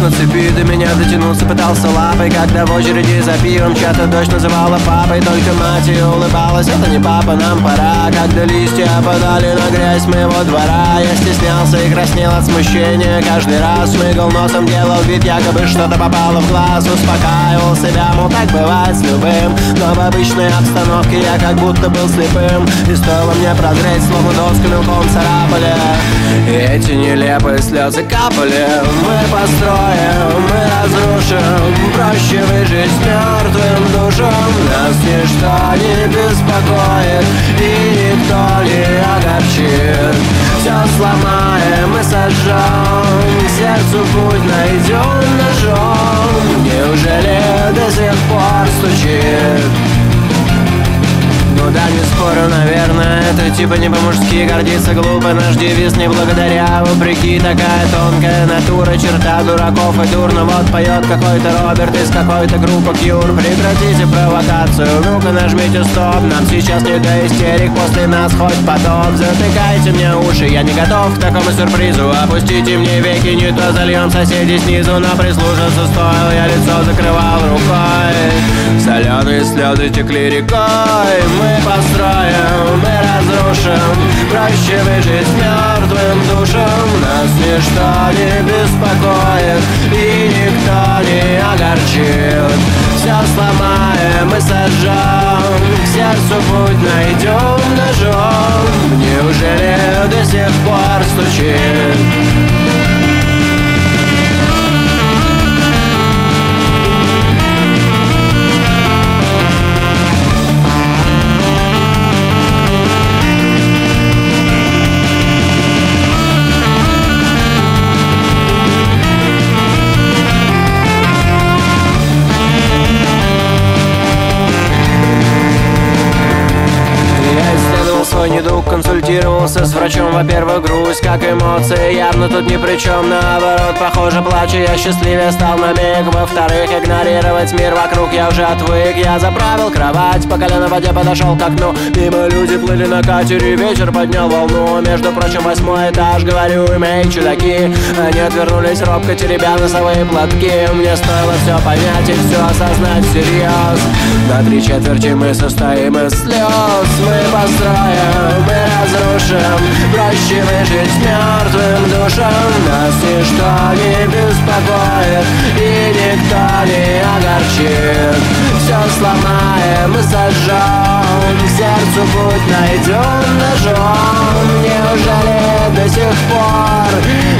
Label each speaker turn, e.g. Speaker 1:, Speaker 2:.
Speaker 1: на цепи, до меня дотянулся, пытался лапой. Когда в очереди за пивом чья-то дочь называла папой, только мать ее улыбалась: это не папа, нам пора. Когда листья опадали на грязь моего двора, я стеснялся и краснел от смущения. Каждый раз шмыгал носом, делал вид, якобы что-то попало в глаз. Успокаивал себя, мол, так бывает с любым, но в обычной обстановке я как будто был слепым. И стоило мне прозреть, словно доску мелком царапали, и эти нелепые слезы капали. Мы построим, мы разрушим, проще выжить с мертвым душам. Нас ничто не беспокоит и никто не огорчит. Все сломаем и сожжем, к сердцу путь найдем ножом. Неужели до сих пор стучит? Ну да, не спорю, наверное, это типа не по-мужски. Гордиться глупо, наш девиз не благодаря. Вопреки, такая тонкая натура, черта дураков и дурно. Вот поет какой-то Роберт из какой-то группы Кьюр. Прекратите провокацию, ну-ка нажмите стоп. Нам сейчас не до истерик, после нас хоть потоп. Затыкайте мне уши, я не готов к такому сюрпризу. Опустите мне веки, не то зальем соседей снизу. Но прислушаться стоило, я лицо закрывал рукой. Соленые слезы текли рекой. Мы построим, мы разрушим, проще выжить с мертвым душам. Нас ничто не беспокоит и никто не огорчит. Все сломаем и сожжем, к сердцу путь найдем ножом. Неужели до сих пор стучит? Свой недуг, консультировался с врачом. Во-первых, грусть как эмоция явно тут ни при чем. Наоборот, похоже, плачу я счастливее стал на миг. Во-вторых, игнорировать мир вокруг я уже отвык. Я заправил кровать, по колено в воде подошел к окну. Мимо люди плыли на катере, ветер поднял волну. Между прочим, 8-й этаж, говорю им: эй, чудаки. Они отвернулись робко, теребя носовые платки. Мне стоило все понять и все осознать всерьез. На 3/4 мы состоим из слез. Мы построим, мы разрушим, проще выжить с мертвым душам. Нас ничто не беспокоит и никто не огорчит. Все сломаем и сожжем, к сердцу путь найдем ножом. Неужели до сих пор